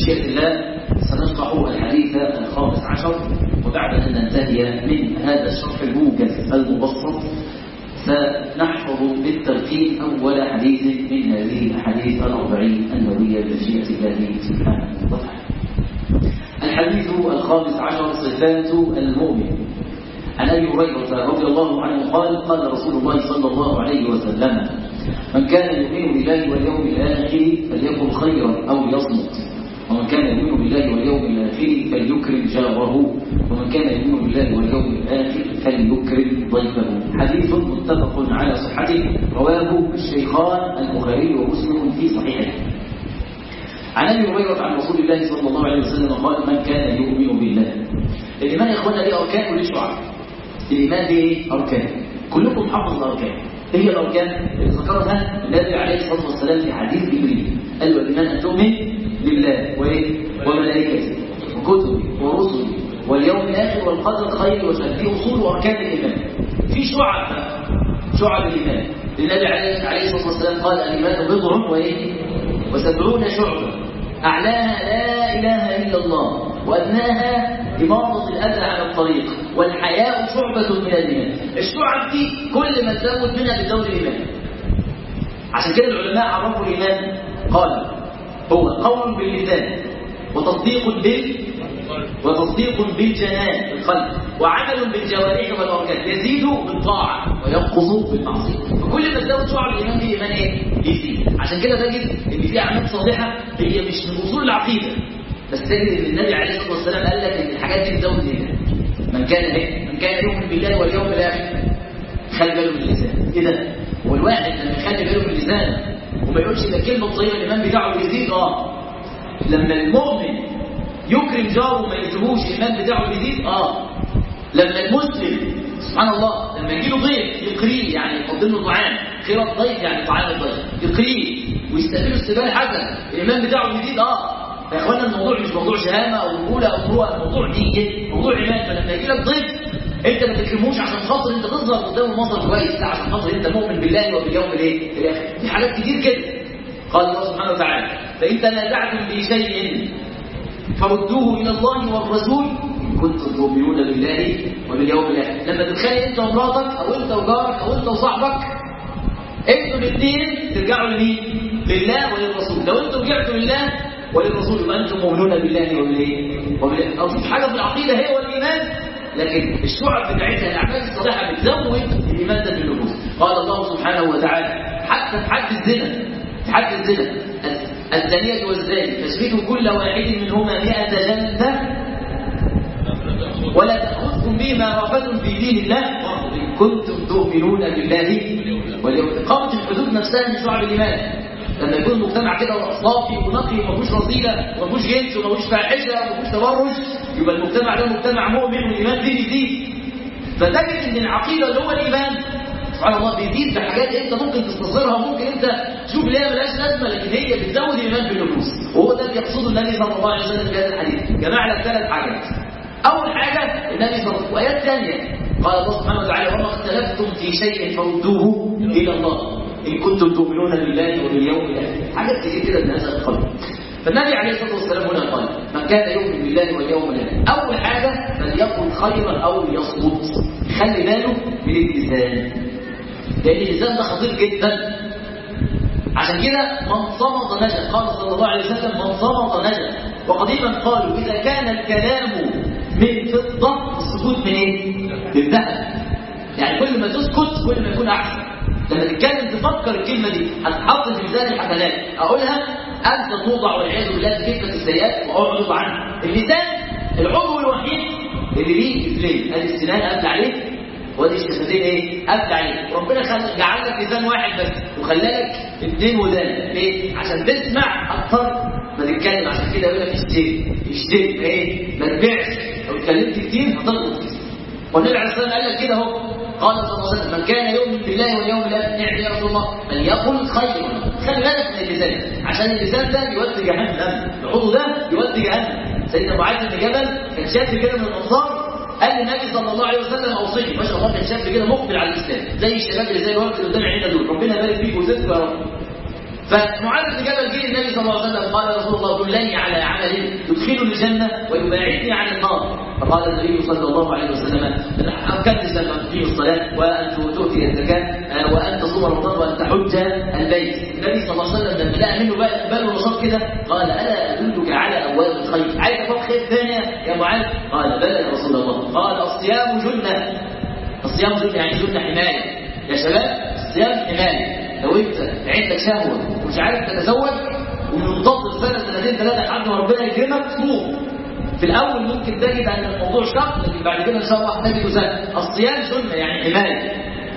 بمشيئة الله سنشرح الحديث الخامس عشر، وبعد أن ننتهي من هذا الشرح الموجز المبسط سنحفظ بالترتيب أول حديث من هذه الأحاديث الأربعين النبوية بمشيئة الله سبحانه وتعالى. الحديث الخامس عشر صفات المؤمن. عن أبي هريرة رضي الله عنه قال: قال رسول الله صلى الله عليه وسلم: من كان يؤمن بالله واليوم الآخر فليقل خيرا أو ليصمت، ومن كان يؤمن بالله واليوم الآخر فليكرم جاره، ومن كان يؤمن بالله واليوم الآخر فليكرم ضيفه. حديث متفق على صحته، رواه الشيخان البخاري ومسلم في صحيحه. عن أبي هريرة عن رسول الله صلى الله عليه وسلم قال: من كان يؤمن بالله. الإيمان يا إخوانا ليه أركان وليه شعب. الإيمان ليه أركان، كلكم حافظ الأركان. إيه هي الأركان اللي ذكرها النبي عليه الصلاة والسلام في حديث جبريل؟ قال: والإيمان أن تؤمن بالله وملائكته وكتبه ورسله واليوم الآخر والقدر خير وشر. دي أصول وأركان الإيمان. في شعب الإيمان. النبي عليه الصلاة والسلام قال: الإيمان بضع وسبعون شعبة، أعلاها لا إله إلا الله، وأدناها إماطة الأذى عن الطريق، والحياء شعبة من الإيمان. الشعب دي كل ما تزود منها بتزود الإيمان. عشان كده العلماء عرفوا الإيمان قال: هو قول باللسان وتصديق بالجنان القلب، وعمل بالجوارح والأركان، يزيد بالطاعة وينقص بالمعصية. فكل ما تزود شعب الإيمان دي إيمان يزيد. عشان كده تجد إن في أعمال صالحة هي مش من أصول العقيدة، بس تجد إن النبي عليه الصلاة والسلام قال لك إن الحاجات دي بتزود الإيمان. من كان يؤمن بالله واليوم الآخر خلي باله من اللسان. إيه ده؟ هو الواحد لما يخلي باله من اللسان وما يقولش إن كلمة طيبة الإيمان بتاعه بيزيد. لما المؤمن يكرم جاره وما يكرموش الإيمان بتاعه بيزيد. لما المسلم سبحان الله لما يجي له ضيف يقريه، يعني يقدم له طعام، خير الضيف يعني طعام الضيف، يقريه ويستقبله استقبال حسن، الإيمان بتاعه بيزيد. يا اخوانا الموضوع مش موضوع شهامه او رجوله او مروءه، الموضوع دين، موضوع ايمان. فلما يجي لك ضيف انت ما تكرموش عشان خاطر انت تظهر قدامه مظهر كويس، لا عشان خاطر انت مؤمن بالله وباليوم الاخر. في حاجات كتير كده. قال الله سبحانه وتعالى: فان تنازعتم في شيء فردوه الى الله والرسول ان كنتم تؤمنون بالله وباليوم الاخر. لما تتخانق انت ومراتك او انت وجارك او انت وصاحبك، انتوا الاثنين ترجعوا لمين؟ لله وللرسول. لو انتوا رجعتوا لله وللرسول يبقى انتم مؤمنون بالله وبالله. او في حاجه في العقيده هي والايمان، لكن الشعب بتاعتها الاعمال الصالحه بتزود الايمان ده في النفوس. قال الله سبحانه وتعالى حتى في حد الزنا الزانيه والزاني فاجلدوا كل واحد منهما 100 جلده ولا تاخذكم بهما رأفة في دين الله ان كنتم تؤمنون بالله واليوم. اقامه الحدود نفسها من شعب الايمان. لما يكون المجتمع كده صافي ونقي وما فيهوش رذيله وما فيهوش جنس وما فيهوش فاحشه وما فيهوش تبرج، يبقى المجتمع ده مجتمع مؤمن والايمان فيه بيزيد. فتجد ان العقيده اللي هو الايمان سبحان الله بيزيد بحاجات انت ممكن تستصغرها وممكن انت تشوف ليها ملهاش لازمه، لكن هي بتزود الايمان في النفوس. وهو ده اللي يقصده النبي صلى الله عليه وسلم في هذا الحديث. جمع لك 3 حاجات. اول حاجه النبي صلى الله عليه وسلم، وايات ثانيه قال الله سبحانه وتعالى: وما اختلفتم في شيء فردوه الى الله إن كنتم تؤمنون بالله وباليوم الآخر. حاجات كتير كده من هذا القبيل. فالنبي عليه الصلاة والسلام هنا قال: من كان يؤمن بالله واليوم الآخر أول حاجة فليقل خيرا أو ليصمت. خلي باله من اللسان، لأن اللسان ده خطير جدا. عشان كده من صمت نجا. قال صلى الله عليه وسلم: من صمت نجا. وقديما قالوا إذا كان الكلام من فضة السكوت من إيه؟ من ذهب. يعني كل ما تسكت كل ما يكون أحسن. لما تتكلم تفكر الكلمة دي هتحط في ميزان الحسنات. أقولها أنت توضع والعياذ بالله في كلمة السيئات وأعرض عنها. اللسان العضو الوحيد اللي ليه إذنين، أدي السنان قبل عليه وادي الشفتين قبل عليه. ربنا جعل لك لسان واحد بس وخلالك 2 ودان. ليه؟ عشان تسمع أكتر ما تتكلم. عشان كده يقول لك اشتري ما تبيعش. لو اتكلمت كتير هتغلط. والنبي عليه الصلاة والسلام قال لك كده اهو. قال صلى الله عليه وسلم: من كان يؤمن بالله واليوم الآخر نعم يا رسول الله فليقل خيرا. خلي بالك من اللسان، عشان اللسان ده يودي جهنم، العضو ده يودي جهنم. سيدنا معاذ بن جبل كان شاب كده من الانصار، قال للنبي صلى الله عليه وسلم: اوصيني. ما شاء الله كان شاب كده مقبل على الاسلام زي الشباب اللي زي الورد اللي قدام عينينا دول، ربنا يبارك فيك ويزيدك يا رب. فمعاذ بن جبل جه للنبي صلى الله عليه وسلم قال: يا رسول الله دلني على عمل يدخلني الجنة ويباعدني عن النار. فقال النبي صلى الله عليه وسلم كنز تقيم الصلاة وأن تؤتي الزكاة وأن تصوم رمضان وأن تحج البيت. النبي صلى الله عليه وسلم لما لقى منه باله نشاط كده قال ألا أدلك على أبواب الخير؟ عايز أبواب خير ثانية يا معاذ؟ قال بلى يا رسول الله. قال الصيام جنة. الصيام جنة يعني جنة حماية يا شباب. الصيام حماية. لو أنت عندك شهوة ومش عارف تتزوج ومنتظر سنة سنتين ثلاثة لحد ما ربنا يكرمك صوم. في الأول ممكن تجد أن الموضوع شق، لكن بعد كده إن شاء الله تجده سهل. الصيام جنة يعني حماية.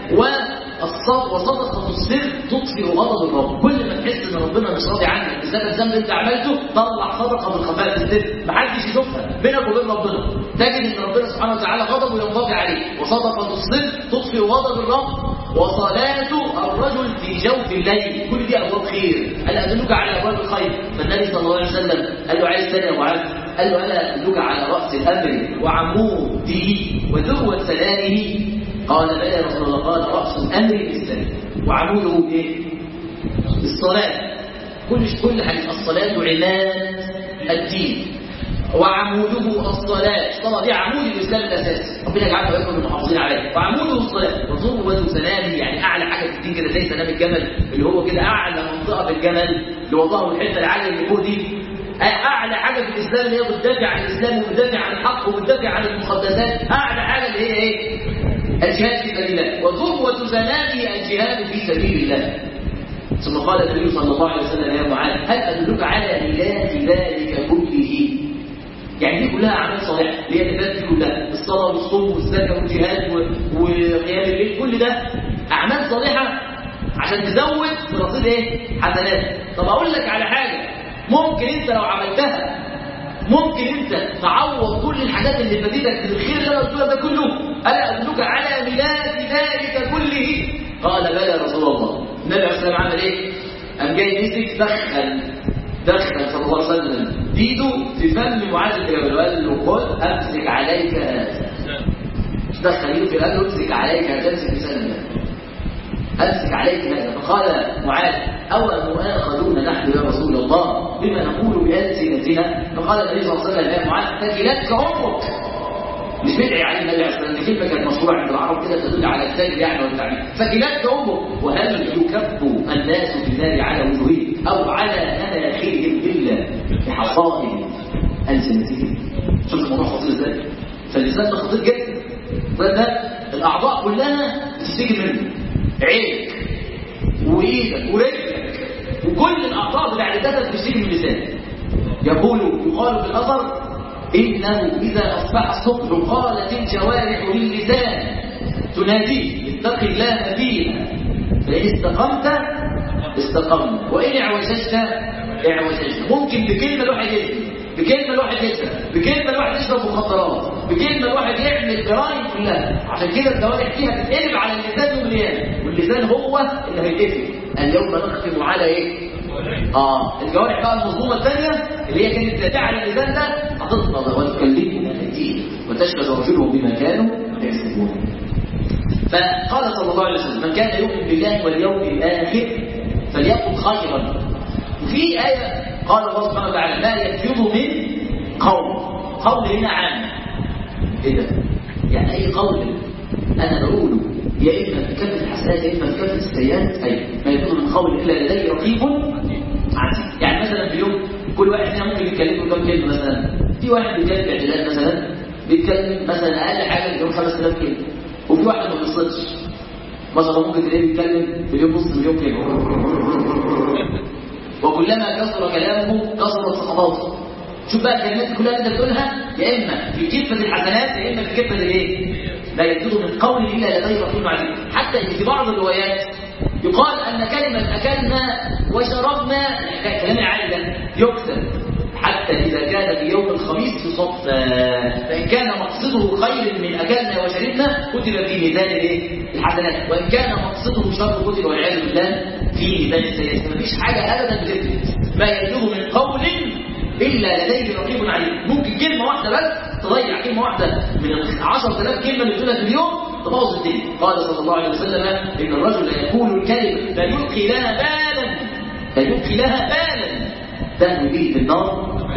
وصدقة السر تطفئ غضب الرب. كل ما تحس ان ربنا مش راضي عنك بسبب ذنب انت عملته طلع صدقة من خفاء السر محدش يشوفها بينك وبين ربنا، تجد ان ربنا سبحانه وتعالى غضبه ينطبع عليه. وصدقة السر تطفئ غضب الرب. وصلاة الرجل في جوف الليل. كل دي ابواب خير. الا ادلك على ابواب الخير؟ فالنبي صلى الله عليه وسلم قال له عايز ثاني يا معاذ؟ قال له الا ادلك على راس الامر وعموده وذروة سلامه؟ قال بلى يا رسول الله. قال رأس الأمر الإسلام وعموده إيه؟ الصلاة. كل حديث الصلاة عماد الدين وعموده الصلاة. الصلاة دي عمود الإسلام الأساسي، ربنا يجعلنا ويكون المحافظين عليه. وعموده الصلاة. وذروة سنامه يعني أعلى حاجة في الدين كده زي سنام الجمل اللي هو كده أعلى منطقة في الجمل اللي وضعه الحتة العالية اللي فوق دي. أعلى حاجة في الإسلام اللي هي بتدافع عن الإسلام وبتدافع عن الحق وبتدافع عن المقدسات. أعلى حاجة اللي هي إيه؟ الجهاد في سبيل الله. وذروة زنامه الجهاد في سبيل الله. ثم قال النبي صلى الله عليه وسلم يا معاذ هل أدلك على ميلاد ذلك كله؟ يعني دي كلها أعمال صالحة اللي هي العبادات دي كلها، الصلاة والصوم والزكاة والجهاد وقيام الليل، كل ده أعمال صالحة عشان تزود في رصيد إيه؟ حسنات. طب أقول لك على حاجة ممكن أنت لو عملتها ممكن انت تعوض كل الحاجات اللي فاتتك بالخير اللي انا قلته ده كله. الا ادلك على ميلاد ذلك كله؟ قال بلى يا رسول الله. النبي عليه الصلاه والسلام عمل ايه؟ قام جاي مسك دخل صلى الله عليه وسلم ايده في فم معاذ بن جبل وقال له خذ امسك عليك هذا. دخل ايده في قال له امسك عليك هذا. امسك بسلم امسك عليك هذا. فقال معاذ أو مؤاخذون نحن يا رسول الله بما نقول بألسنتنا؟ فقال النبي صلى الله عليه وسلم يا معاذ ثكلتك عمرك. مش بدعي عليه النبي عليه الصلاة والسلام، كلمة كانت مشهورة عند العرب كده تدل على الثلج يعني والتعبير. ثكلتك عمرك. وهل يكب الناس في النار على وجوههم أو على مناخرهم إلا بحصائد ألسنتهم؟ شوف الموضوع خطير ازاي. فاللسان ده خطير جدا. ده الأعضاء كلها بتشتكي منه، عينك وإيدك ورجلك وكل الأعضاء بتاع جسدك بتشتكي من اللسان. يقال في الأثر إنه إذا أصبح الصبح قالت الجوارح للسان تناديه اتق الله فيها فإن استقمت استقمنا وإن اعوججت اعوججت. ممكن بكلمة الواحد يجري، بكلمة الواحد يسرق، بكلمة الواحد يشرب مخدرات، بكلمة الواحد يعمل جرائم كلها. عشان كده الجوارح فيها تتقلب على اللسان يوم القيامة، واللسان هو اللي هيتقفل. اليوم نختم على ايه؟ الجوارح بقى المظلومة الثانية اللي هي كانت تابعة لللسان ده هتطلع وتكلمهم الأيدي وتشهد رجلهم بما كانوا يكسبون. فقال صلى الله عليه وسلم من كان يؤمن بالله واليوم الآخر فليقل خيرا. وفي آية قال الله سبحانه وتعالى ما يلفظ من قول هنا عام. ايه ده؟ يعني اي قول انا بقوله يا اما في كفه الحسنات يا اما في كفه السيئات. اي ما يلفظ من قول الا لديه رقيب عتيد. يعني مثلا في اليوم كل واحد فينا ممكن يتكلم كم كلمه. مثلا في واحد بيتكلم اعتدال مثلا بيتكلم مثلا اقل حاجه في اليوم 5000 كلمه، وفي واحد ما بيصدش مثلا ممكن تلاقيه بيتكلم في اليوم نص مليون كلمه. وكلما كثر كلامه كثرت سخطاته. شوف بقى الكلمات دي كلها اللي انت بتقولها يا اما في كفه الحسنات يا اما في كفه الايه؟ لا يلفظ من قول الا لديه رقيب عتيد. حتى ان في بعض الروايات يقال ان كلمه اكلنا وشربنا كلام العالي ده يكتب حتى اذا كان في يوم الخميس يصفى. فان كان مقصده خير من اكلنا وشربنا كتب في ميزان الايه؟ الحسنات، وان كان مقصده شر كتب والعياذ بالله في ميزان السيئات. مفيش حاجه ابدا بتثبت ما يلفظ من قول إلا لديه رقيب عليه. ممكن كلمة واحدة بس تضيع كلمة واحدة من 10,000 كلمة اللي بتقولها في اليوم تبوظ الدنيا. قال صلى الله عليه وسلم إن الرجل يقول الكلمة لا يلقي لها بالا ده يبيه في النار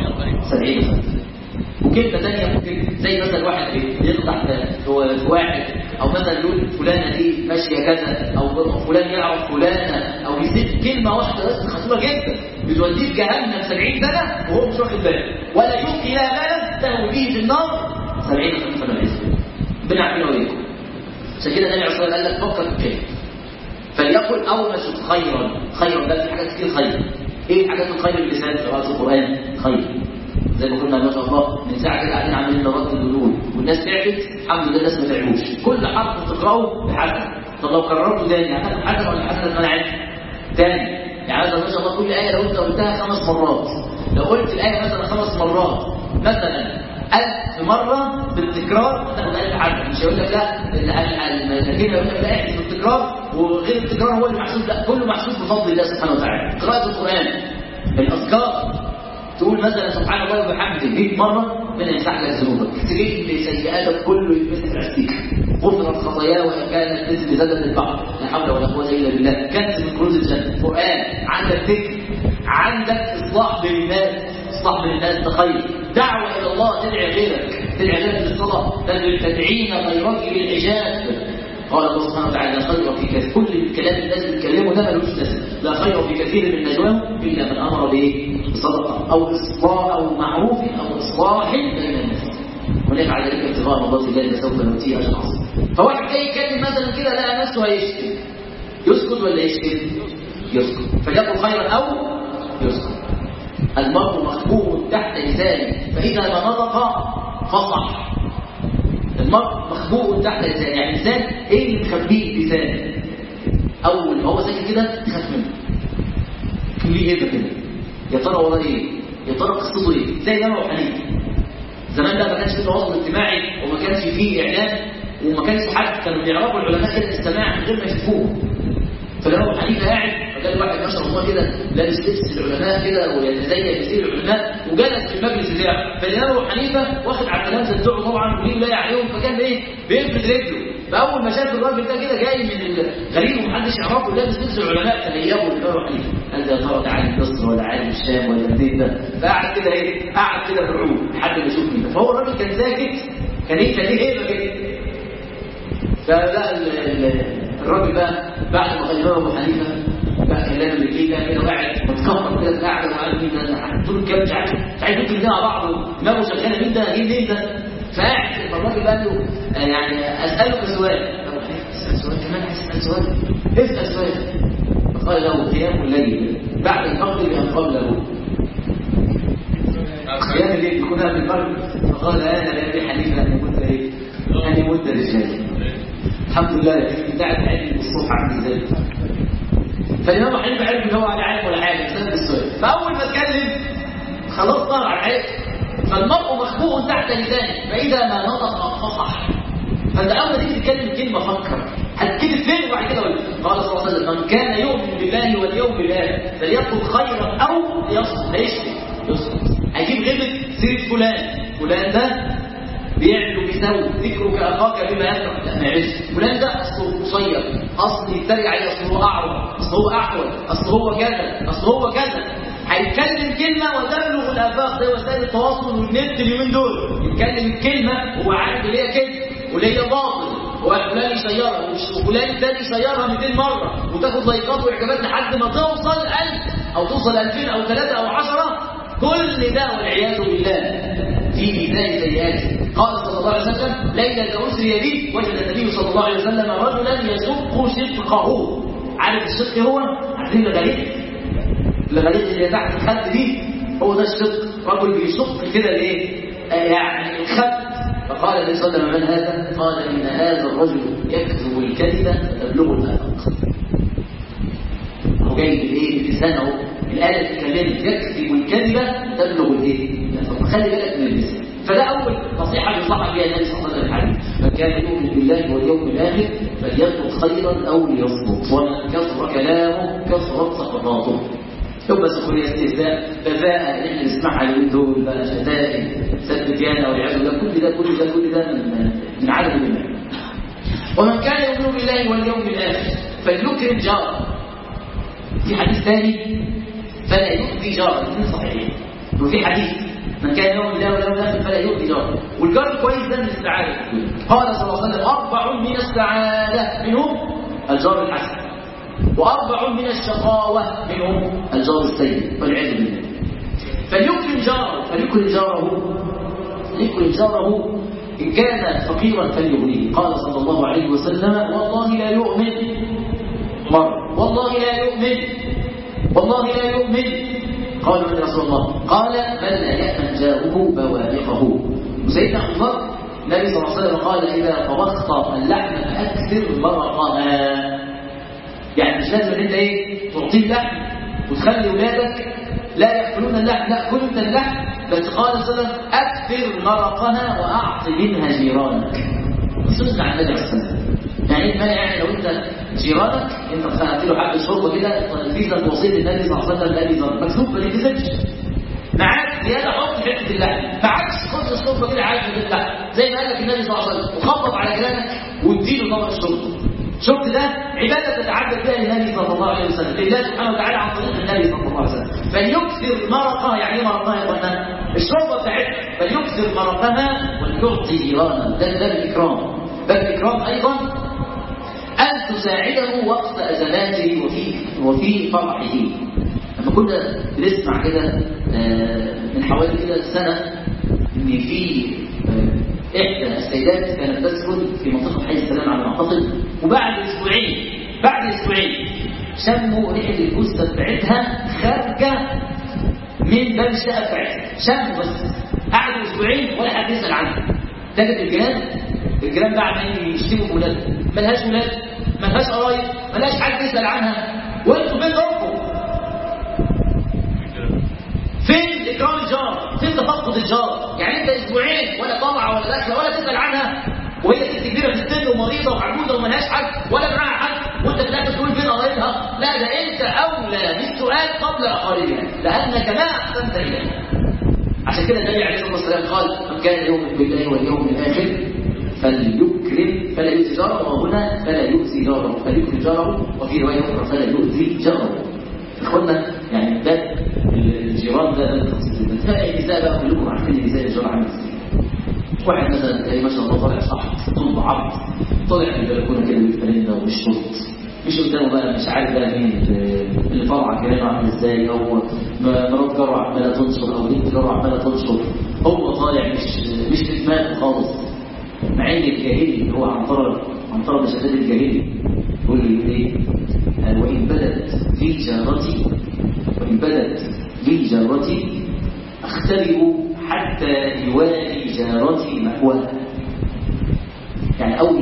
70 خير. وكلمة ثانية ممكن زي مثلا واحد يقطع في واحد، أو مثلا يقول فلانة دي ماشية كذا، أو فلان يعرف فلانة، أو يسيب كلمة واحدة بس خطيرة جدا بتوديه في جهنم 70 سنة وهو مش واخد باله، ولا يلقي لها بالا تهوي به في النار 70 خليفة من الإسلام. ربنا يعافينا وإياكم. عشان كده النبي عليه الصلاة والسلام قال لك فكر في الكلمة فليقل أول ما شفت خيرا ده في حاجات كتير خير. إيه حاجات الخير اللسان؟ قراءة القرآن خير، زي ما قلنا ما شاء الله من ساعه كده قاعدين عاملين نردد الدلول والناس تعبت، الحمد لله الناس ما تعبوش، كل حرف تقراه بحسن. طب لو كررته تاني هتاخد حسن ولا حسن منعت تاني؟ يعني مثلا ما شاء الله كل ايه لو انت قلتها 5 مرات، لو قلت الايه مثلا 5 مرات مثلا 1000 مره بالتكرار هتاخد 1000 حسن. مش هيقول لك لا الكلمه يقول لك لا احسب التكرار وغير التكرار هو اللي محسوب، لا كله محسوب بفضل الله سبحانه وتعالى. قراءه القران، الاذكار، تقول مثلا سبحان الله وبحمده 100 مرة من يمسح لك ذنوبك، تجيب سيئاتك كله يتمسح بعستيك، غفرت خطاياه وإن كانت مثل زبد البحر، لا حول ولا قوة إلا بالله، كنز من كنوز الجنة. قرآن، عندك ذكر، عندك إصلاح بين الناس، إصلاح بين الناس خير، دعوة إلى الله، تدعي غيرك بالصلاة، تدعين غيرك بالحجاب. قال الله سبحانه وتعالى لا خير في كثير، كل الكلام الناس بيتكلموا ده ملوش لازمه، لا خير في كثير من نجواهم الا من امر به بصدقه او اصلاح او معروف او اصلاح بين الناس ونفعل ذلك ابتغاء مرضات الله فسوف نؤتيه اجرا عظيما. فواحد جاي يتكلم مثلا كده لقى نفسه هيشتم، يسكت ولا يشتم؟ يسكت، فليقل خيرا او يسكت. المرء مخبوء تحت لسانه فاذا ما نطق فصح. المرء مخبوء تحت لسانه، يعني لسان ايه اللي مخبيه لسانه؟ اول ما هو ساكت كده تخاف منه، ليه ايه ده كده؟ يا ترى وراه ايه؟ يا ترى قصته ايه؟ زي ده وحنيفه زمان ده ما كانش فيه تواصل اجتماعي وما كانش فيه اعلام وما كانش حد كانوا بيعرفوا العلماء كده الاستماع من غير ما يشوفوه. فلما حنيفه قاعد فكان واحد ما شاء الله كده لابس لبس العلماء كده ويتزين يسير العلماء وجلس في المجلس بتاعه، فالامام حنيفه واخد على التلامذه بتوعه طبعا وليه ولايه عليهم، فكان ايه بيفرد رجله. فاول ما شاف الراجل ده كده جاي من الغريب ومحدش يعرفه لابس لبس العلماء تليقوا الامام حنيفه، قال ده يا ترى ده عالم مصر ولا عالم الشام ولا الدين ده؟ فقعد كده ايه قعد كده بالعود لحد ما يشوفني. فهو الراجل كان ساكت، كان ليه هيبه كده. فلا الراجل بقى بعد ما خلاه ابو حنيفه بقى كلام اللي كده كده قاعد متكبر كده قاعد وقال مين ده طول الكلام مش عارف يمكن مع بعض دماغه شغاله مين ده مين ده. فقاعد فالراجل قال له يعني اسالك سؤال. ابو حنيفه اسال سؤال كمان، اسال سؤال اسال سؤال. فقال له قيام الليل بعد المغرب ام قبله؟ قيام الليل يكون قبل المغرب. فقال انا لابي حنيفه ان يمد ايه؟ ان يمد رجالي. الحمد لله بتاعت علم الصبح عامل ازاي. فالامام حنيفه عرف ان هو على عارف ولا حاجه بسبب السؤال، فاول ما اتكلم خلاص طار على العلم. فالمرء مخبوء تحت لسانه فاذا ما نطق فصح. فانت اول ما تيجي تتكلم كلمه فكر هتكتب فين وبعد كده قال صلى الله عليه وسلم من كان يؤمن بالله واليوم الاخر فليقل خيرا او ليصمت. لا يسكت، هيجيب غيبه سيره فلان ده بيعمل وبيسوي، ذكرك اخاك بما يكره، لا ما يعيش. فلان ده اصله قصير، اصل يتريق عليه، اصله هو اعور، اصله هو احول، اصله هو كذا. هيتكلم كلمه وتبلغ الافاق زي وسائل التواصل والنت اليومين دول. يتكلم الكلمه وهو عارف اللي هي كذب واللي هي باطل، وفلان يشيرها وفلان الثاني يشيرها 200 مره وتاخد لايكات واعجابات لحد ما توصل 1000 او توصل 2000 او 3 او 10. كل ده والعياذ بالله في ميزان سيئاته. قال صلى الله عليه وسلم ليلة أسري بي وجد النبي صلى الله عليه وسلم رجلا يشق شقه. عارف الشق هو؟ عارفين الغريب اللي تحت الخد دي هو ده الشق. رجل بيشق كده ليه؟ يعني الخد. فقال النبي صلى الله عليه وسلم من هذا؟ قال إن هذا الرجل يكذب الكذبة فتبلغ الآفاق. هو جاي بالايه؟ بلسانه الآلة تتكلم يكذب الكذبة تبلغ الايه؟ فخلي بالك من اللسان. فده أول نصيحة ينصح بها النبي صلى الله عليه وسلم. من كان يؤمن بالله واليوم الآخر فليقل خيرا أو ليصمت، ومن كثر كلامه كثرت سقطاته. يبقى سخرية استهزاء بذاءة اللي احنا نسمعها اليومين دول بقى شتائم سب ديانة والعياذ بالله، كل ده من عدم الله. ومن كان يؤمن بالله واليوم الآخر فليكرم جاره. في حديث ثاني فلا يؤذي جاره، الاثنين صحيحين. وفي حديث من كان يؤمن بالله واليوم الآخر فلا يؤذي جاره. والجار الكويس ده من السعادة. قال صلى الله عليه وسلم 4 من السعادة منهم الجار الحسن، و4 من الشقاوة منهم الجار السيء والعياذ بالله. فليكرم جاره إن كان فقيرا فليغنيه. قال صلى الله عليه وسلم والله لا يؤمن والله لا يؤمن. قالوا يا رسول الله، قال من لا يأمن جاره بوابقه. وسيدنا عمر النبي صلى الله عليه وسلم قال إذا طبخت اللحم فأكثر مرقها. يعني مش لازم انت تعطيه اللحم وتخلي ولادك لا يأكلون اللحم، لا كل انت اللحم بس. قال صلى الله عليه وسلم أكثر مرقها وأعط منها جيرانك. سنة عن النبي صلى الله عليه وسلم. يعني لو انت جيرانك انت خلقت له حق الشرطه كده، الفيزا وصيه النبي صلى الله عليه وسلم النبي صلى مكتوب ما تنزلش معاك زياده، حط حته اللحم معاكش، خد الشرطه كده عايز اللحم زي ما قال لك النبي صلى الله عليه وسلم، وخبط على جيرانك واديله طبق الشرطه. شفت ده عباده تتعبد بها للنبي صلى الله عليه وسلم، لله سبحانه وتعالى عن طريق النبي صلى الله عليه وسلم. فليكثر مرقها، يعني ايه مرقها يا اخوانا؟ الشرطه بتاعتها، فليكثر مرقها وليعطي جيرانه. ده الاكرام. بل الاكرام ايضا أن تساعده وقت أزماته وفي فرحه. لما كنا بنسمع كده من حوالي كده سنة إن في إحدى السيدات كانت تسكن في منطقة حي السلام على ما أعتقد، وبعد أسبوعين شموا ريحة الجثة بتاعتها خارجة من باب الشقة بتاعتها، شموا بس. قعدوا أسبوعين ولا حد يسأل عنها. تجد الجيران بقى عمالين يشتموا بولادهم، ملهاش ولاد، ملهاش قرايب، ملهاش حد يسأل عنها. وانتوا فين دوركم؟ فين إكرام الجار؟ فين تفقد الجار؟ يعني انت اسبوعين ولا طالعه ولا داخله ولا تسأل عنها، وهي ست كبيره في السن ومريضه وعجوزه وملهاش حد ولا معاها حد، وانت في الاخر تقول فين قرايبها؟ لا، ده انت اولى بالسؤال قبل اقاربها لانك ما احسنت اليها. عشان كده النبي عليه الصلاه والسلام قال من كان يؤمن بالله واليوم الاخر فليكرم فلا يؤذي جاره، وهنا فلا يؤذي جاره، فليكرم جاره، وفي روايه اخرى فلا يؤذي جاره. اخوانا يعني ده الجيران ده التفصيل. تلاقي النساء بقى كلكم عارفين النساء الجار عامل ازاي. واحد مثلا تلاقي ما شاء الله طالع صح طول عرض، طالع في البلكونه كده بالفانيلا والشورت، مش قدامه بقى مش عارف بقى مين اللي طالعه كلامه عامل ازاي، او مرات جاره عماله تنشر، او بنت جاره عماله تنشر، هو طالع مش في دماغه خالص. مع ان الجاهلي اللي هو عنترة بشداد الجاهلي يقول لي ايه؟ وان بدت لي جارتي اختبئ حتى يوالي جارتي محواها. يعني اول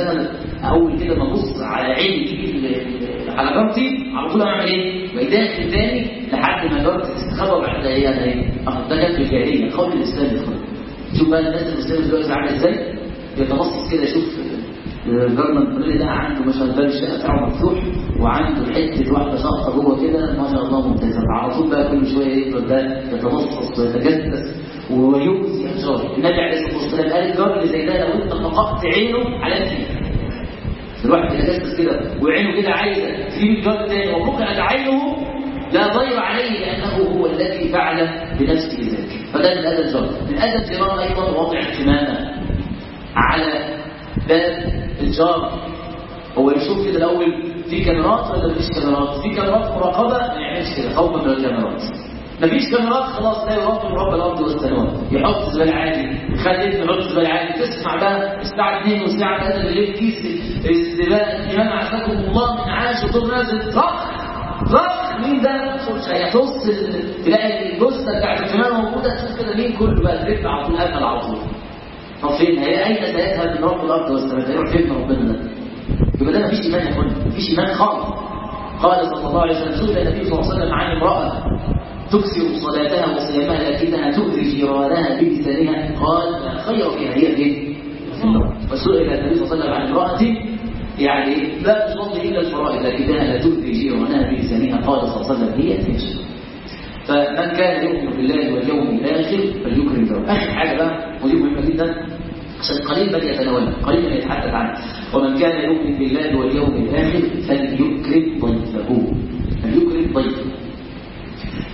كده ما ابص على عيني على جارتي على طول اعمل ايه؟ بيداخل تاني لحد ما جارتي تستخبى بعد ايه؟ انا ايه؟ ده جت في الجاهليه قول الاسلام يدخل. شوف بقى الناس المسلمه دلوقتي عامله ازاي؟ يتبصص كده يشوف جارنا الفلاني ده عنده مثلا باب الشقه بتاعه مفتوح وعنده حته واحده شقه جوه كده ما شاء الله ممتازه، على طول بقى كل شويه يفضل ده يتبصص ويتجسس ويؤذي الجار. النبي عليه الصلاه والسلام قال الجار اللي زي ده لو انت فقدت عينه على نفسك، الواحد يتجسس كده وعينه كده عايزه تجيب الجار تاني وفقعت عينه لا ضير عليه لانه هو الذي فعل بنفسه ذلك. فده من ادب الجار. من ادب الجار ايضا وضع الكمامه على باب الجار. هو يشوف كده الاول في كاميرات ولا مفيش كاميرات، في كاميرات مراقبه ما يعملش كده خوفا من الكاميرات، مفيش كاميرات خلاص لا يراقب رب الارض والسماوات، يحط زباله عادي، يخلي ابنه يحط زباله عادي، تسمع بقى الساعه 2 والساعه 3 بالليل كيس الزباله الامام عزكم الله من عاش وطول نازل طخ مين ده؟ هيحص تلاقي الجثه بتاعت الكاميرا موجوده، تشوف كده مين كله بقى الرجل على طول قفل على طول. طب فين هي؟ اين سيذهب من رب الارض والسماوات؟ هيروح فين ربنا ده؟ يبقى ده مفيش ايمان يا اخوانا، مفيش ايمان خالص. قال صلى الله عليه وسلم سئل النبي صلى الله عليه وسلم عن امراه تكثر صلاتها وصيامها لكنها تؤذي جيرانها بلسانها، قال ما خير فيها هي فين؟ وسئل النبي صلى الله عليه وسلم عن امراه يعني لا تصلي الا الفرائض لكنها لا تؤذي جيرانها بلسانها، قال صلى الله عليه وسلم هي فين؟ فمن كان يؤمن بالله واليوم الاخر فليكرم جاره. اخر حاجه بقى ودي مهمه جدا عشان قليل من يتناولها، قليل من يتحدث عنها. ومن كان يؤمن بالله واليوم الاخر فليكرم ضيفه.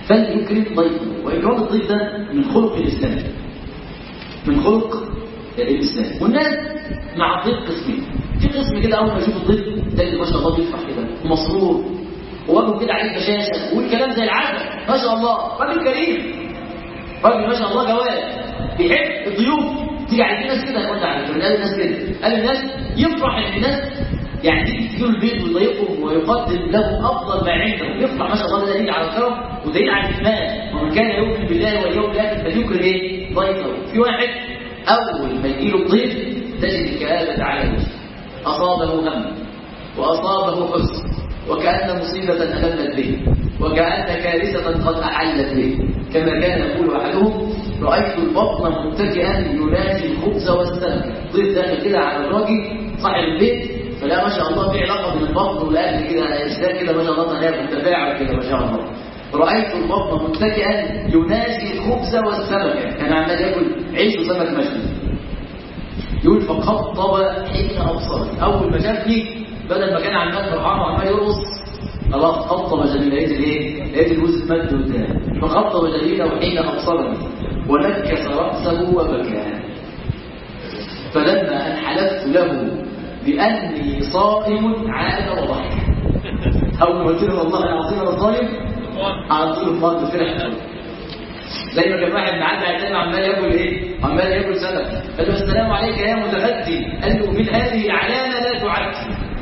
فليكرم ضيفه. وإكرام الضيف ده من خلق الإسلام، من خلق الإسلام. والناس مع الضيف قسمين. في قسم كده أول ما يشوف الضيف تلاقي ما شاء الله بيفرح كده ومسرور ووجهه كده عليه بشاشة والكلام زي العسل، ما شاء الله راجل كريم، راجل ما شاء الله جواد بيحب الضيوف. تيجي على الناس كده يا على قال الناس كده، قال الناس يفرح ان الناس يعني تيجي له البيت ويضيفهم ويقدم لهم افضل ما عنده، يفرح ما شاء الله. ده دليل على الكرم ودليل على الايمان. ومن كان يؤمن بالله واليوم الاخر فليكرم ايه؟ ضيفه. في واحد اول ما يجي له الضيف تجد الكآبة على وجهه، اصابه هم واصابه حزن وكأن مصيبة ألمت به وكأن كارثة قد أحلت به، كما كان يقول أحدهم: رأيت البطن متكئا يناجي الخبز والسمك. ضيف داخل كده على الراجل صاحب البيت، فلا ما شاء الله في علاقة بين البطن والأكل كده، إجزاء كده ما شاء الله تنام متفاعل كده ما شاء الله. رأيت البطن متكئا يناجي الخبز والسمك، كان عمال ياكل عيش وسمك مشوي. يقول: فخطب حين أبصرني، أول ما شافني بدل ما كان عمال فرحان وعمال يرقص خلاص خطب جميله. لقيت الوز اتمد قدامه، فخطب جميله حين ابصرني ونكس راسه وبكى. فلما ان حلفت له باني صائم عاد وضحك. اول ما قلت له والله العظيم انا صائم على طول المرض فرح. زي ما كان واحد معدي على الثاني عمال ياكل ايه؟ عمال ياكل سمك، قال له: السلام عليك يا متغدي. قال له: من هذه العلانه لا تعد.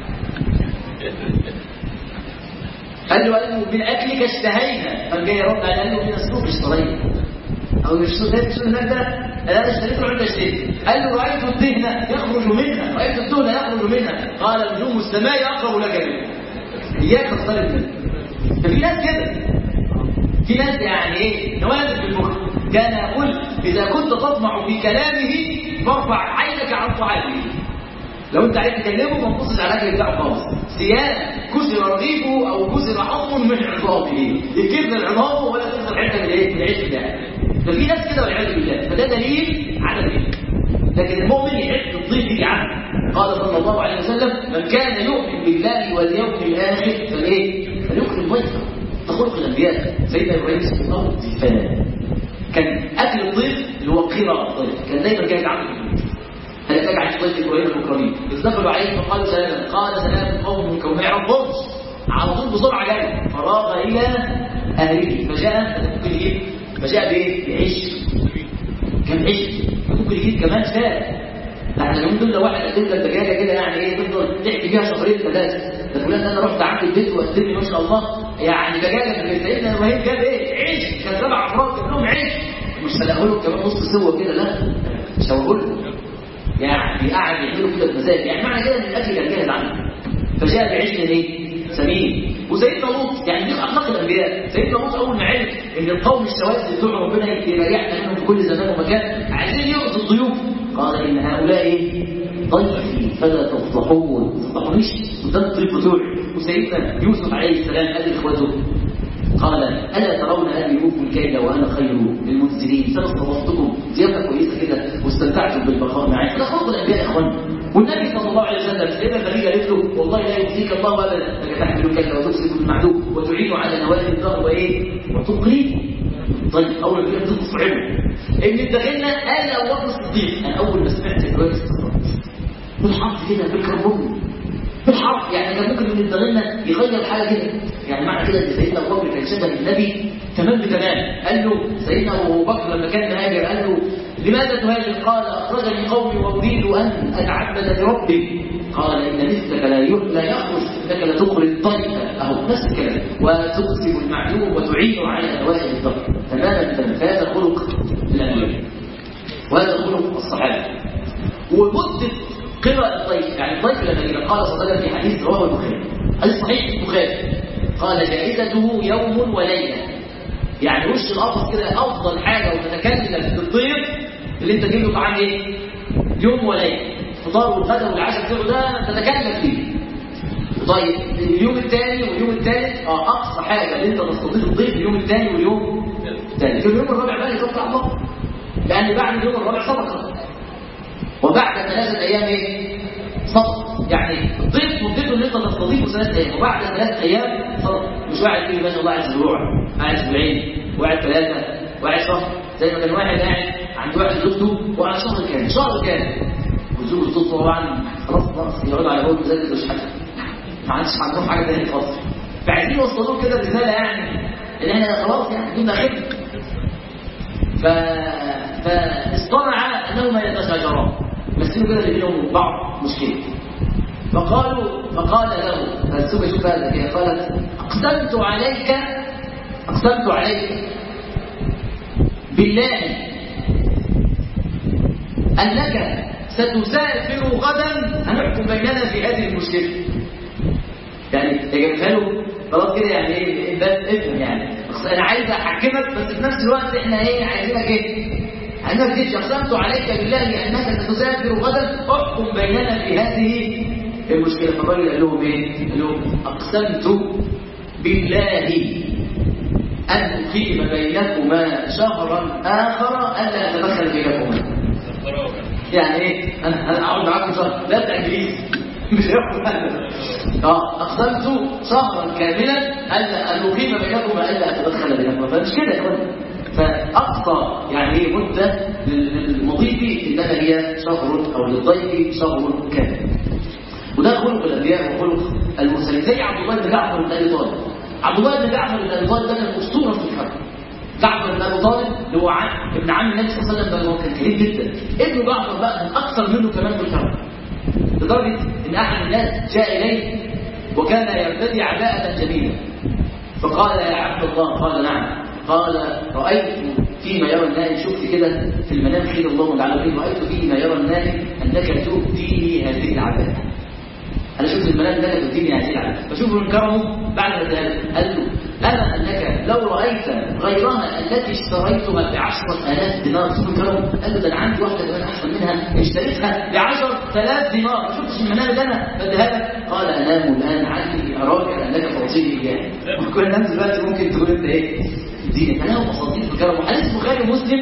قال له: من اكلك اشتهينا. قام جاي يرد عليه قال له: من السوق اشترينا. او من السوق هناك ده انا اشتريته عند اشتري. قال له: رايت الدهن يخرج منها، رايت الدهن يخرج منها. قال: نجوم السماء اقرب لك منه، اياك تقترب منه. ففي ناس كده، في ناس يعني ايه نوازل في المخ. كان يقول: اذا كنت تطمع في كلامه فارفع عينك عن طعامه. لو انت عايز تكلمه ما تبصش على الاكل بتاعه خالص. سيان كسر رغيفه او كسر عظم من عظامه، يكسر العظام ولا تكسر حته من ايه؟ من العيش بتاعه. ففي ناس كده والعياذ بالله، فده دليل على الدين. لكن المؤمن يحب الضيف يجي عنه. قال صلى الله عليه وسلم: من كان يؤمن بالله واليوم الاخر فليكرم ضيفه. خلق الانبياء سيدنا ابراهيم اسمه الضيفان. كان اكل الضيف اللي هو قيمه الضيف، كان دايما جاي عنده. هل تجعل ضيف ابراهيم المكرمين؟ دخلوا عليه فقالوا سلاما، قال: سلام قوم منكم. ما يعرفهمش، على طول بسرعه جاي. فراغ الى اهله فجاء بايه؟ بعيش. كان عيش ممكن يجيب كمان شاة. احنا اليومين دول لو واحد قدم لك دجاجه كده يعني ايه تفضل تحكي فيها شهرين ثلاثه. ده فلان انا رحت عند البيت وقدم لي ما شاء الله يعني دجاجه في سيدنا ابراهيم جاب ايه؟ عيش. كان 7 افراد جاب لهم عيش، مش هلاقوا له كمان نص سوا كده، لا مش هقول له يعني قاعد يعملوا كده بمزاج. يعني معنى كده ان الاكل كان جاهز عنه. فجاء بعيش ايه؟ سمين. وسيدنا لوط يعني دي اخلاق الانبياء. سيدنا لوط اول ما عرف ان القوم الشواذ بتوع ربنا يريحنا منهم في كل زمان ومكان عايزين يرضوا الضيوف، قال: ان هؤلاء ضيفي فلا تفضحون، ما تفضحونيش قدام الضيوف بتوعي. وسيدنا يوسف عليه السلام قال لاخوته: قال: الا ترون اني اوفي الكيل وانا خير المنزلين؟ فاستضفتكم زياده كويسه كده واستمتعتم بالبقاء معي. ده خلق الانبياء يا اخوان. والنبي صلى الله عليه وسلم سيدنا النبي قالت له: والله لا يؤذيك الله ابدا انك تحمل الكيل وتكسب المعدوم وتعين على نوال الدهر وايه؟ وتقري. طيب اول ما كده تصعبه ان اتدخلنا قال ابو بكر الصديق: انا اول ما سمعت الجواب استغربت بالحرف كده بيكرموني بالحرف. يعني كان ممكن ان اتدخلنا يغير حاجه كده. يعني معنى كده ان سيدنا ابو بكر كان شبه النبي تمام بتمام. قال له سيدنا ابو بكر لما كان مهاجر قال له: لماذا تهاجر؟ قال: اخرجني قومي واريد ان اتعبد لربي. قال: ان مثلك لا يخرج انك لتقري الضيف. اهو نفس الكلام، وتكسب المعدوم وتعين على نوائب الضيف. تماما. فهذا خلق الانبياء وهذا خلق الصحابه. ومده قراءه الضيف، يعني الضيف لما قال صلى الله عليه وسلم في حديث رواه البخاري، حديث صحيح البخاري، قال: جائزته يوم وليله. يعني وش القفص كده افضل حاجه وتتكلم بالضيف اللي انت تجيب له طعام ايه؟ يوم وليله. الفطار والغداء والعشاء بتاعه ده تتكلم فيه. طيب اليوم الثاني واليوم الثالث اقصى حاجه اللي انت تستضيف الضيف اليوم الثاني واليوم الثالث. اليوم الرابع بقى يطلع الله، لان بعد اليوم الرابع صدقه، وبعد 3 ايام ايه؟ صدقه. يعني الضيف مدته اللي انت تستضيفه 3 ايام، وبعد 3 ايام صدقه. مش مش واحد فيه ما شاء الله قاعد اسبوع، قاعد اسبوعين، وقاعد 3، وقاعد شهر، زي ما كان واحد قاعد عند واحد زوجته وقاعد شهر كامل وزوجته صوته طبعا خلاص يقعدوا على بول مزاج مش حاجه، ما عادش عندهم حاجه ثانيه خالص. فعايزين يوصلوا كده رساله يعني ان احنا خلاص يعني جبنا خدمه. فاصطنع انهما يتشاجران، مثلوا كده اللي بينهم بعض مشكله. فقال له فالسوق شوف هذا كده، قالت اقسمت عليك بالله انك ستسافر غدا هنحكم بيننا في هذه المشكله. يعني جابتها له خلاص كده، يعني ايه افهم يعني انا عايز احكمك بس في نفس الوقت احنا ايه عايزينك اقسمت عليك بالله انك ستسافر غدا احكم بيننا في هذه المشكله. فالراجل قال لهم ايه؟ قال لهم اقسمت بالله ان اقيم بينكما شهرا اخر الا اتدخل بينكما. يعني ايه؟ انا اقعد معاكم شهر، لا بتاع انجليزي مش هياخد هذا. اقسمت شهرا كاملا الا ان اقيم بينكما الا اتدخل بينكما. فمش كده يا اخوان. فاقصى يعني ايه مده للمضيف انما هي شهر، او للضيف شهر كامل. وده خلق الانبياء وخلق المرسلين. زي عبد الله بن جعفر بن ابي طالب. عبد الله بن جعفر بن ابي طالب ده كان اسطوره في الحرب. جعفر بن ابي طالب اللي هو ابن عم النبي صلى الله عليه وسلم، هو كان كريم جدا. ابن جعفر بقى كان اكثر منه كمان في الحرب، لدرجه ان احد الناس جاء اليه وكان يرتدي عباءه جميله، فقال يا عبد الله، قال نعم، قال رأيت فيما يرى النائم، شفت كده في المنام خير الله العالمين، رأيت فيما يرى النائم أنك تؤتيني هذه العباءة. أنا شفت المنام أنك تؤتيني هذه العباءة. فشوف من كرمه بعد ما قال له أما أنك لو رأيت غيرها التي اشتريتها ب10,000 دينار، شوف كرمه، قال له ده أنا عندي واحدة كمان أحسن منها اشتريتها ب10,000 دينار، ما شفتش المنام اللي أنا بديها لك؟ قال أنام الآن عني أراك أنك تعطيني إياه. وكل الناس دلوقتي ممكن تقول أنت إيه؟ دين فله مصاديق بكرم. حديث البخاري ومسلم،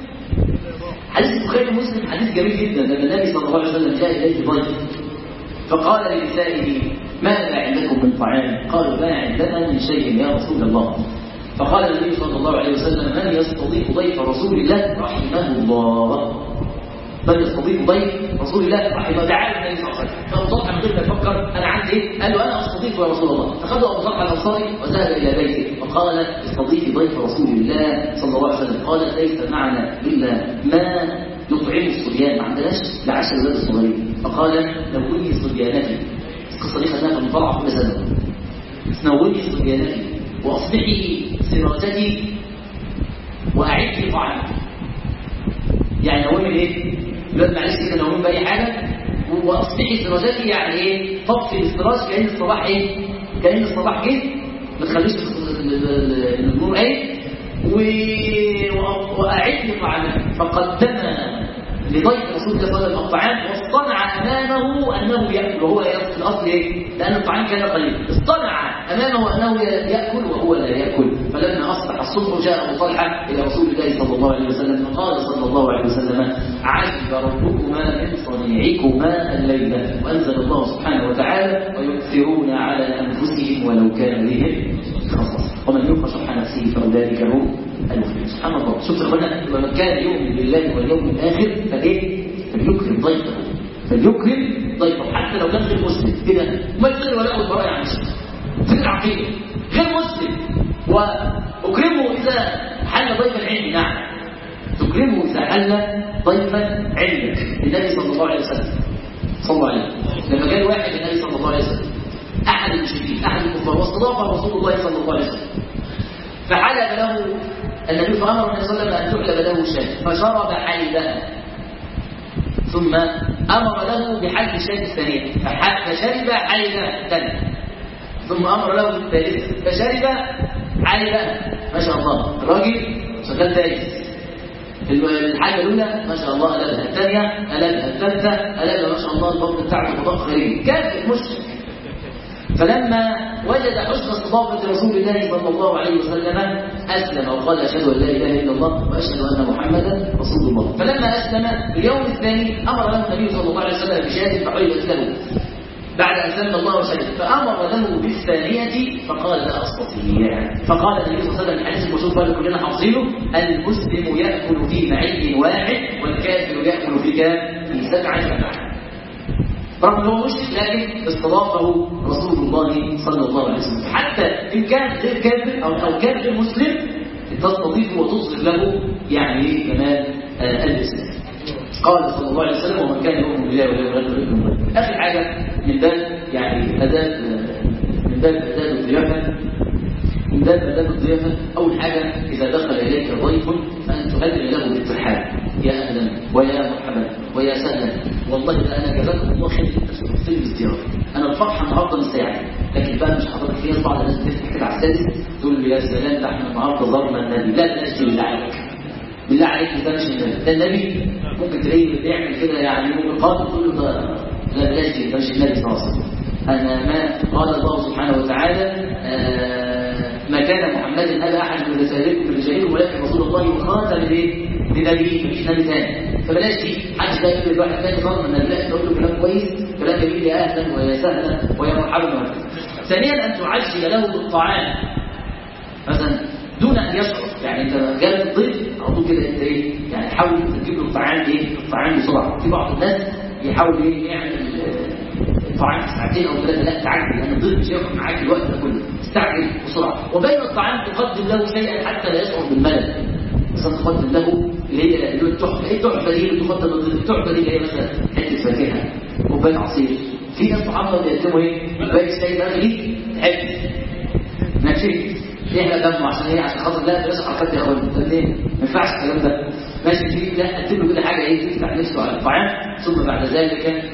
حديث جميل جدا. لما النبي صلى الله عليه وسلم جاء اليه ضيف فقال لنسائه ماذا عندكم من طعام؟ قالوا ما عندنا من شيء يا رسول الله. فقال النبي صلى الله عليه وسلم من يستضيف ضيف رسول الله رحمه الله. من يستضيف ضيف رسول الله رحمه الله. تعالى النبي صلى الله عليه وسلم. فابو طلحه من غير ما يفكر انا عندي ايه؟ قال له انا استضيف يا رسول الله. فاخذه ابو طلحه الانصاري وذهب الى بيته وقال استضيف ضيف رسول الله صلى الله عليه وسلم. قال ليس معنا الا ما يطعم الصبيان، ما عندناش لعشر اولاد الصغيرين. فقال نولي صبيانتي. القصه دي خدناها في المطلع كل سنه. نولي صبيانتي واصبحي سراجتي واعدي طعامي. يعني نومي ايه؟ دلوقتي معلش كده نومي باي حاجه واصبحي سراجتي، يعني ايه؟ طفي الاستراج كأن الصباح ايه؟ كأن الصباح جه، ما تخليش النور ايه؟ واعدي طعامي. فقدم لضيف رسول الله صلى الله عليه وسلم الطعام واصطنع امامه انه ياكل وهو في الاصل ايه؟ لان الطعام كان قليل. اصطنع امامه انه ياكل وهو لا ياكل. فلما اصبح الصبح جاء ابو طلحه الى رسول الله صلى الله عليه وسلم فقال صلى الله عليه وسلم عجب ربكما من صنيعكما الليله. وانزل الله سبحانه وتعالى ويؤثرون على انفسهم ولو كان بهم خصاصه ومن يوق شح نفسه فاولئك هم المفلحون. سبحان الله. شفت يا اخوانا من كان يؤمن بالله واليوم الاخر فايه؟ فليكرم ضيفه، حتى لو كان غير مسلم كده ما يصير ولا البراءه عن شيء. فكره عقيده غير مسلم واكرمه اذا حل ضيفا عندي. نعم تكرمه اذا حل ضيفا عندك. النبي صلى الله عليه وسلم صلى الله عليه لما جاء واحد النبي صلى الله عليه وسلم احد المشركين احد الكفار واستضافه رسول الله صلى الله عليه وسلم فحلب له النبي فأمر النبي صلى الله عليه وسلم أن تحلب له شاة فشرب حلبها ثم أمر له بحلب الشاة الثانية فشرب حلبها الثانية ثم أمر له بالثالثة فشرب حلبها. ما شاء الله الراجل شغال دايس. الحاجة الأولى ما شاء الله ألبها، الثانية ألبها، الثالثة ألبها، ما شاء الله الضبط بتاعته بضاء خيري كافر مشرك. فلما وجد حسن استضافة رسول الله صلى الله عليه وسلم أسلم وقال أشهد أن لا إله إلا الله وأشهد أن محمدا رسول الله. فلما أسلم اليوم الثاني أمر له النبي صلى الله عليه وسلم بشاة فحلبت له بعد أن سمى الله شيئا فأمر له بالثانية فقال لا أستطيع. فقال النبي صلى الله عليه وسلم الحديث المشهور قال كلنا حافظينه: المسلم يأكل في معين واحد والكافر يأكل في كام؟ في 7 رغم أنه مشرك لكن استضافه رسول الله صلى الله عليه وسلم. حتى إن كان غير كافر أو كان غير مسلم تستضيفه وتصغر له يعني كمان الإسلام. قال صلى الله عليه وسلم: ومن كان يؤمن بالله واليوم الآخر. آخر حاجة من باب يعني آداب الضيافة. من باب آداب الضيافة أول حاجة إذا دخل إليك ضيف فأن تهدئ له بالترحاب: يا أهلا ويا مرحبا ويا سهلا، والله ده أنا جزاكم الله خير في الزيارة، أنا الفرحة النهارده مش ساعة. لكن بقى مش حضرتك فيها بعض الناس بتفتح كده على السادس تقول له: يا سلام ده احنا النهارده زرنا النبي. لا بلاش بالله عليك، بالله عليك ده مش النبي، ده النبي. ممكن تلاقيه بيعمل كده يعني مقابل تقول له ده لا بلاش ده مش النبي صلى الله عليه وسلم. أنا ما قال الله سبحانه وتعالى: ما كان محمد أبا أحد من رجالكم ولكن رسول الله وخاتم بنبيه مفيش نبي ثاني. فبلاش دي حدش بقى يقول لواحد ثاني ظن ان لا تقول له كلام كويس كلام جميل: يا اهلا ويا سهلا ويا مرحبا. ثانيا ان تعجل له بالطعام مثلا دون ان يشعر. يعني انت جالس الضيف على طول كده انت ايه يعني حاول تجيب له الطعام بسرعه. في بعض الناس يحاول يعمل الطعام في 2 أو 3. لا تعجل لان الضيف مش هياخد معاك الوقت ده كله، استعجل بسرعه. وبين الطعام تقدم له شيئا حتى لا يشعر بالملل. مثلا تقدم له اللي هي التحفه. ايه التحفه دي اللي تقدم للضيف؟ التحفه دي اللي هي مثلا حته فاكهه، كوبايه عصير. في ناس محمد بيقدموا ايه؟ كوبايه شاي بغلي حته ماشي احنا دمه عشان ايه؟ عشان خاطر لا تلاش حركات يا اخوان. طب ليه؟ ما ينفعش الكلام ده. ماشي تجيب لا قدم له كده حاجه ايه تفتح نفسه على الطعام. ثم بعد ذلك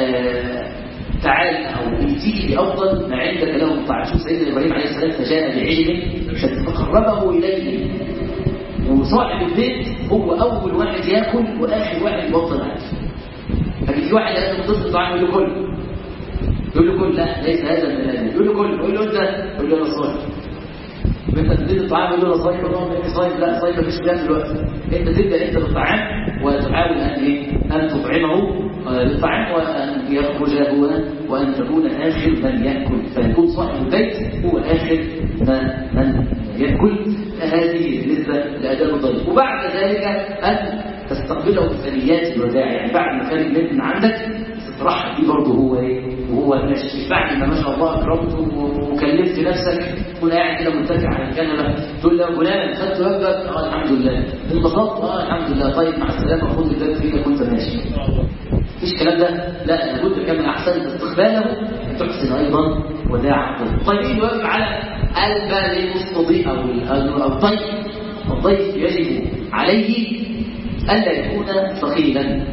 تعال او ائتيه بافضل ما عندك له الطعام. شوف سيدنا ابراهيم عليه السلام فجاء بعجل فقربه اليه، وصاحب البيت هو اول واحد ياكل واخر واحد يبطل اكل. لكن في واحد لازم يطلب الطعام يقول له كل، يقول له كل لا ليس هذا من الادب. يقول له كل، يقول له انت، يقول له انا صايم. انت تدي الطعام يقول له انا صايم، والله ما صايم. لا صايم مفيش كلام دلوقتي. انت تبدا انت بالطعام وتحاول ان تطعمه بالطعام وان يخرج هو وان تكون اخر من ياكل، فيكون صاحب البيت هو اخر من ياكل. هذه بالنسبه لاداب الضيف. وبعد ذلك ان تستقبله بثنيات الوداع. يعني بعد ما كان من عندك ترحب بيه برضه هو ايه وهو ماشي. مش بعد ما شاء الله اكرمته وكلفت نفسك تكون قاعد كده متكئ على الكنبه تقول له فلان خدت وجبك؟ الحمد لله. انبسطت؟ الحمد لله. طيب مع السلامه، خد الباب فيك وانت ماشي. مفيش الكلام ده. لا لابد كما احسنت استقباله تحسن ايضا وداعه. طيب ايه الواجب على المستضيف او الضيف؟ الضيف يجب عليه الا يكون ثقيلا،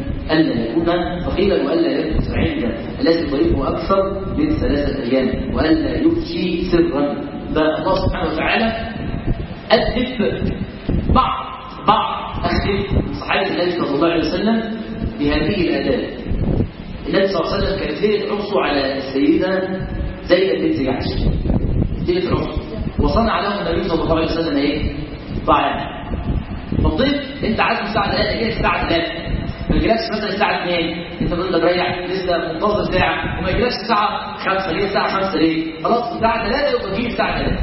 والا يمكث عند الذي ضيفه اكثر من 3 أيام، والا يفشي سرا. فالله سبحانه وتعالى أدب بعض صحابه النبي صلى الله عليه وسلم بهذه الآداب. النبي صلى الله عليه وسلم كانت ليله عرسه على السيده زينب بنت جحش، ليله عرسه، وصنع لهم النبي صلى الله عليه وسلم ايه؟ طعام. فالضيف انت عارف الساعه 3 جاي الساعه 3، ما يجيلكش مثلا الساعه 2 انت تفضل تريح لسه منتظر ساعه، وما يجيلكش الساعه 5 ليه؟ الساعه 5 ليه؟ خلاص الساعه 3 يبقى تجيب الساعه 3.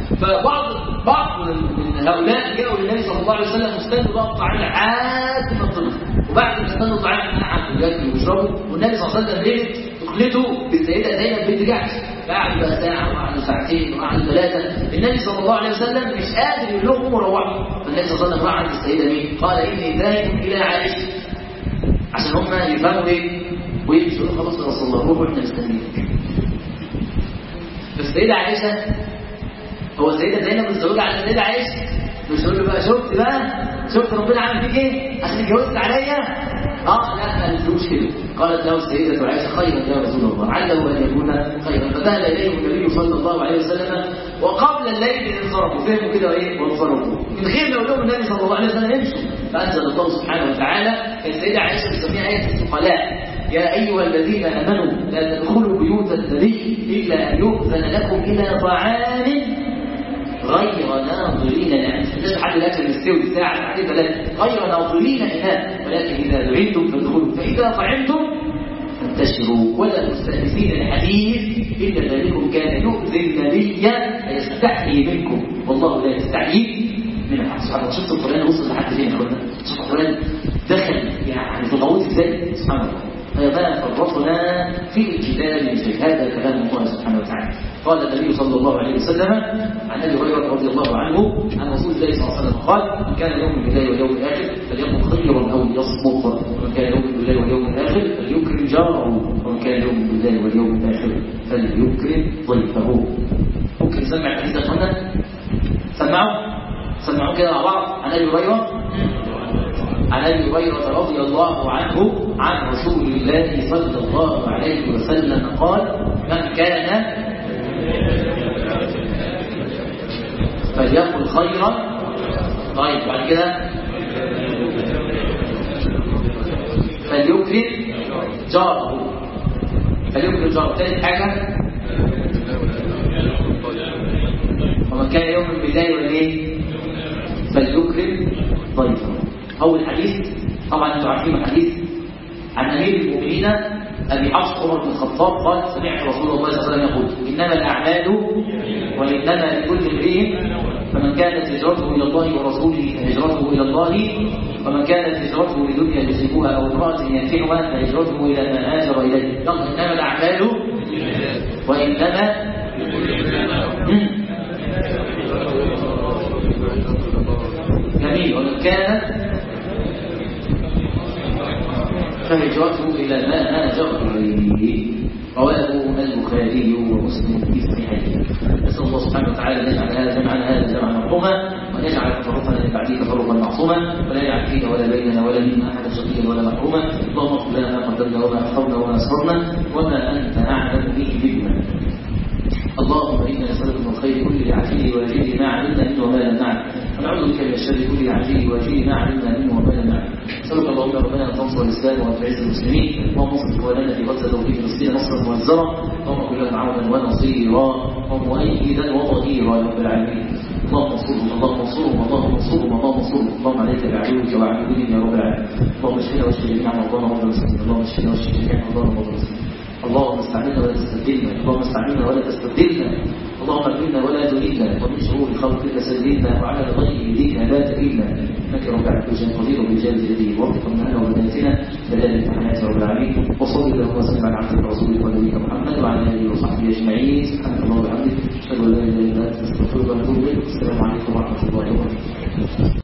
فبعض من هؤلاء جاءوا للنبي صلى الله عليه وسلم واستنوا بقى الطعام لحد ما طلع، وبعد ما استنوا الطعام قعدوا ياكلوا ويشربوا، والنبي صلى الله عليه وسلم ليله دخلته بالسيده زينب بنت جحش، قعدوا بقى ساعه وقعدوا ساعتين وقعدوا 3. النبي صلى الله عليه وسلم مش قادر يقول لهم قوموا روحوا، فالنبي صلى الله عليه وسلم راح عند السيده مين؟ قال اني ذاهب الى عائشه، عشان هم يفهموا ايه ويمشوا. خلاص يا رسول الله روحوا احنا مستنيينك. السيده عائشه، هو السيده زينب متزوجه على السيده عائشه، مش يقول له بقى شفت ربنا عامل فيك ايه عشان اتجوزت عليا؟ لا ما قالتلوش كده. قالت له السيده عائشه خيرا يا رسول الله، عله ان يكون خيرا. فذهب اليه النبي صلى الله عليه وسلم وقبل الليل انصرفوا، فهموا كده ايه وانصرفوا من غير ما يقول لهم النبي صلى الله عليه وسلم امشوا. فانزل الله سبحانه وتعالى السيده عائشه بتسميها ايه الثقلاء: يا ايها الذين امنوا لا تدخلوا بيوت النبي الا ان يؤذن لكم الى طعام غير ناظرين الآن. مش حد الأكل مستوي ساعة ساعتين 3 غير ناظرين إناء، ولكن إذا دعيتم فادخلوا فإذا طعمتم انتشروا ولا مستأنسين الحديث إن ذلكم كان يؤذي النبي فيستحيي منكم والله لا يستحيي من الحق سبحانه الله. شفت القرآن وصل لحد فين يا اخوانا؟ شفت القرآن دخل يعني في الغوص ازاي سبحان الله. فما فرطنا في الكتاب من شيء. هذا كلام الله سبحانه وتعالى. قال النبي صلى الله عليه وسلم عن ابي هريره رضي الله عنه عن رسول الله صلى الله عليه وسلم قال من كان يؤمن بالله واليوم الاخر فليقل خيرا او ليصمت ومن كان يؤمن بالله واليوم الاخر فليكرم جاره ومن كان يؤمن بالله واليوم الاخر فليكرم ضيفه. ممكن نسمع الحديث يا اخوانا؟ سمعوا كده مع بعض. عن ابي هريره رضي الله عنه عن رسول الله صلى الله عليه وسلم قال من كان فليقل خيرا. طيب بعد كده فليكرم جاره. ثالث حاجه ومن كان يؤمن بالله والايه فليكرم ضيفه. اول حديث طبعا انتم عارفين الحديث عن امير المؤمنين ابي حفص عمر بن الخطاب قال سمعت رسول الله صلى الله عليه وسلم يقول انما الاعمال وانما لكل امرئ فمن كانت هجرته الى الله ورسوله فهجرته الى الله ومن كانت هجرته لدنيا يصيبها او امراه ينكحها فهجرته الى ما هاجر اليه. انما الاعمال وانما جميل. ومن كانت فهجرته إلى ما هاجر إليه. رواه البخاري ومسلم في صحيحيه. نسأل الله سبحانه وتعالى أن يجعل هذا جمعا مرحوما وأن يجعل تفرقنا من بعده تفرقا معصوما ولا يجعل فينا ولا بيننا ولا منا أحدا شقيا ولا محروما. اللهم اغفر لنا ما قدمنا وما أخرنا وما أسررنا وما أنت أعلم به منا. اللهم إنا نسألك من الخير كله عاجله وآجله ما علمنا منه وما لم نعلم ونعوذ بك من الشر كله عاجله وآجله ما علمنا منه وما لم نعلم. نسألك اللهم ربنا أن تنصر الإسلام وتعز المسلمين اللهم انصر إخواننا في غزة وفي فلسطين نصرا مؤزرا اللهم كن لهم عونا ونصيرا ومؤيدا وظهيرا يا رب العالمين. اللهم انصرهم اللهم عليك بعدوك وعدوهم يا رب العالمين. اللهم اشفنا واشف جميع مرضانا ومرضى المسلمين. اللهم اشفنا واشف جميع مرضانا ومرضى المسلمين. اللهم استعملنا ولا تستبدلنا اللهم اكرمنا ولا تهنا ومن شرور خلقك سلمنا وعلى غير يديك لا تكلنا انك رب العالمين قدير بالجلد الجديد وارزق لنا وبناتنا بلاد الحياه رب العالمين. وصلى الله وسلم على عبدك ورسولك ونبيك محمد وعلى اله وصحبه اجمعين. سبحانك اللهم وبحمدك اشهد ان لا اله الا انت استغفرك واتوب اليك. السلام عليكم ورحمه الله وبركاته.